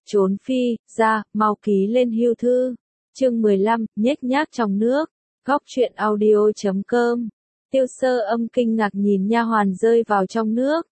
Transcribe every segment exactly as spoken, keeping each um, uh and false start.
trốn phi, ra, mau ký lên hưu thư. Chương mười lăm, nhếch nhác trong nước. Góc truyện audio chấm com. Tiêu Sơ Âm kinh ngạc nhìn nha hoàn rơi vào trong nước.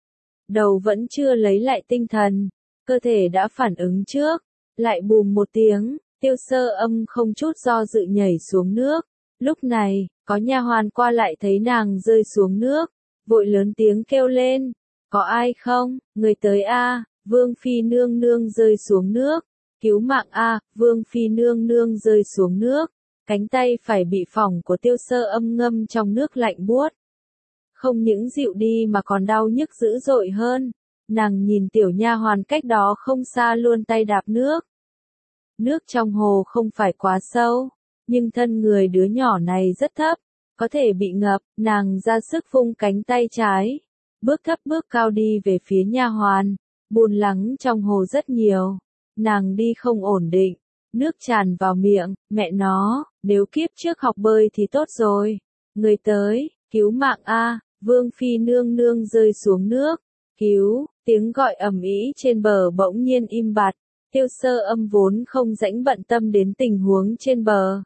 Đầu vẫn chưa lấy lại tinh thần, cơ thể đã phản ứng trước, lại bùm một tiếng, Tiêu Sơ Âm không chút do dự nhảy xuống nước. Lúc này, có nha hoàn qua lại thấy nàng rơi xuống nước, vội lớn tiếng kêu lên, có ai không, người tới a, Vương Phi nương nương rơi xuống nước, cứu mạng a, Vương Phi nương nương rơi xuống nước. Cánh tay phải bị phỏng của Tiêu Sơ Âm ngâm trong nước lạnh buốt. Không những dịu đi mà còn đau nhức dữ dội hơn. Nàng nhìn tiểu nha hoàn cách đó không xa luôn tay đạp nước. Nước trong hồ không phải quá sâu, nhưng thân người đứa nhỏ này rất thấp, có thể bị ngập. Nàng ra sức vung cánh tay trái, bước thấp bước cao đi về phía nha hoàn. Bùn lắng trong hồ rất nhiều, nàng đi không ổn định. Nước tràn vào miệng, mẹ nó, nếu kiếp trước học bơi thì tốt rồi. Người tới, cứu mạng a, Vương Phi nương nương rơi xuống nước. Cứu, tiếng gọi ầm ĩ trên bờ bỗng nhiên im bặt. Tiêu Sơ Âm vốn không rảnh bận tâm đến tình huống trên bờ.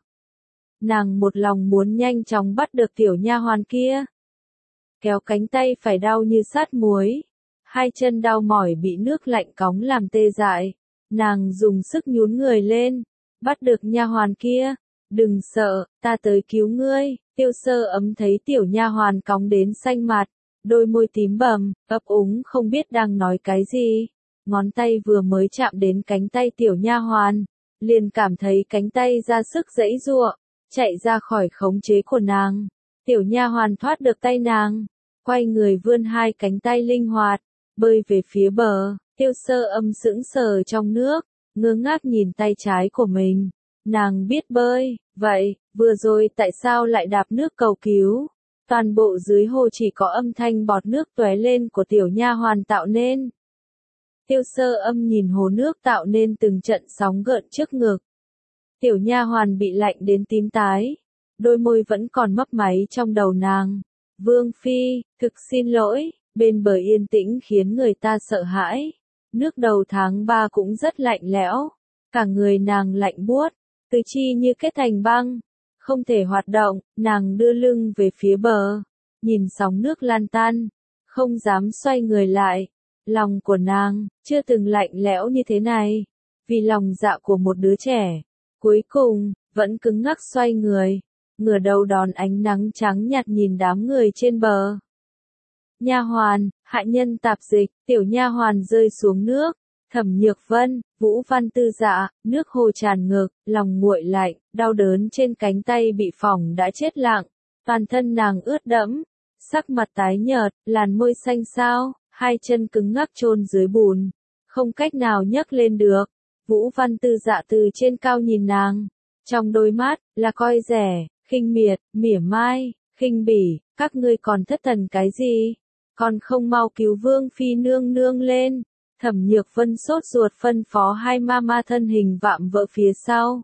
Nàng một lòng muốn nhanh chóng bắt được tiểu nha hoàn kia. Kéo cánh tay phải đau như sát muối. Hai chân đau mỏi bị nước lạnh cóng làm tê dại. Nàng dùng sức nhún người lên, bắt được nha hoàn kia. Đừng sợ, ta tới cứu ngươi. Tiêu Sơ Ấm thấy tiểu nha hoàn cóng đến xanh mặt, đôi môi tím bầm, ấp úng không biết đang nói cái gì. Ngón tay vừa mới chạm đến cánh tay tiểu nha hoàn, liền cảm thấy cánh tay ra sức giãy giụa, chạy ra khỏi khống chế của nàng. Tiểu nha hoàn thoát được tay nàng, quay người vươn hai cánh tay linh hoạt, bơi về phía bờ. Tiêu Sơ Âm sững sờ trong nước, ngơ ngác nhìn tay trái của mình. Nàng biết bơi, vậy, vừa rồi tại sao lại đạp nước cầu cứu? Toàn bộ dưới hồ chỉ có âm thanh bọt nước tóe lên của tiểu nha hoàn tạo nên. Tiêu Sơ Âm nhìn hồ nước tạo nên từng trận sóng gợn trước ngực. Tiểu nha hoàn bị lạnh đến tím tái, đôi môi vẫn còn mấp máy trong đầu nàng. Vương Phi, thực xin lỗi, bên bờ yên tĩnh khiến người ta sợ hãi. Nước đầu tháng ba cũng rất lạnh lẽo, cả người nàng lạnh buốt, tứ chi như kết thành băng, không thể hoạt động. Nàng đưa lưng về phía bờ, nhìn sóng nước lan tan, không dám xoay người lại. Lòng của nàng chưa từng lạnh lẽo như thế này, vì lòng dạ của một đứa trẻ. Cuối cùng, vẫn cứng ngắc xoay người, ngửa đầu đón ánh nắng trắng nhạt nhìn đám người trên bờ. Nha hoàn, hạ nhân tạp dịch, tiểu nha hoàn rơi xuống nước. Thẩm Nhược Vân, Vũ Văn Tư Dạ, nước hồ tràn ngực, lòng nguội lạnh, đau đớn trên cánh tay bị phỏng đã chết lặng. Toàn thân nàng ướt đẫm, sắc mặt tái nhợt, làn môi xanh xao, hai chân cứng ngắc chôn dưới bùn, không cách nào nhấc lên được. Vũ Văn Tư Dạ từ trên cao nhìn nàng, trong đôi mắt là coi rẻ, khinh miệt, mỉa mai, khinh bỉ. Các ngươi còn thất thần cái gì? Còn không mau cứu Vương Phi nương nương lên. Thẩm Nhược Vân sốt ruột phân phó hai mama thân hình vạm vỡ phía sau.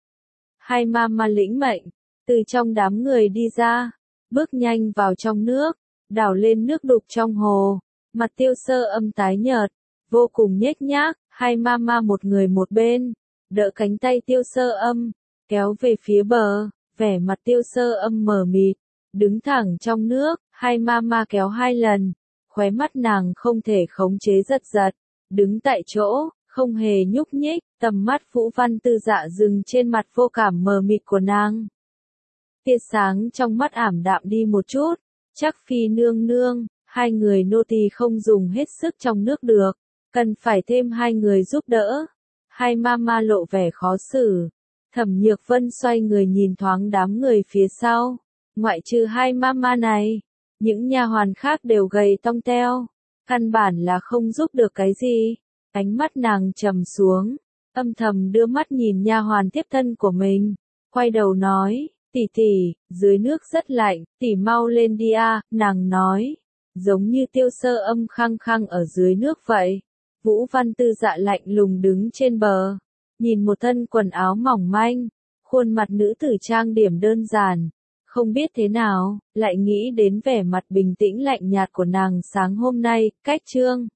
Hai mama lĩnh mệnh, từ trong đám người đi ra, bước nhanh vào trong nước, đảo lên nước đục trong hồ. Mặt Tiêu Sơ Âm tái nhợt, vô cùng nhếch nhác. Hai mama một người một bên, đỡ cánh tay Tiêu Sơ Âm, kéo về phía bờ. Vẻ mặt Tiêu Sơ Âm mờ mịt, đứng thẳng trong nước. Hai mama kéo hai lần, khóe mắt nàng không thể khống chế giật giật, đứng tại chỗ, không hề nhúc nhích. Tầm mắt Vũ Văn Tư Dạ dừng trên mặt vô cảm mờ mịt của nàng. Tia sáng trong mắt ảm đạm đi một chút. Chắc Phi nương nương, hai người nô tỳ không dùng hết sức trong nước được, cần phải thêm hai người giúp đỡ. Hai mama lộ vẻ khó xử. Thẩm Nhược Vân xoay người nhìn thoáng đám người phía sau, ngoại trừ hai mama này, những nha hoàn khác đều gầy tông teo, căn bản là không giúp được cái gì. Ánh mắt nàng trầm xuống, âm thầm đưa mắt nhìn nha hoàn tiếp thân của mình, quay đầu nói, tỷ tỷ, dưới nước rất lạnh, tỷ mau lên đi a. Nàng nói, giống như Tiêu Sơ Âm khăng khăng ở dưới nước vậy. Vũ Văn Tư Dạ lạnh lùng đứng trên bờ, nhìn một thân quần áo mỏng manh, khuôn mặt nữ tử trang điểm đơn giản. Không biết thế nào, lại nghĩ đến vẻ mặt bình tĩnh lạnh nhạt của nàng sáng hôm nay. Cách chương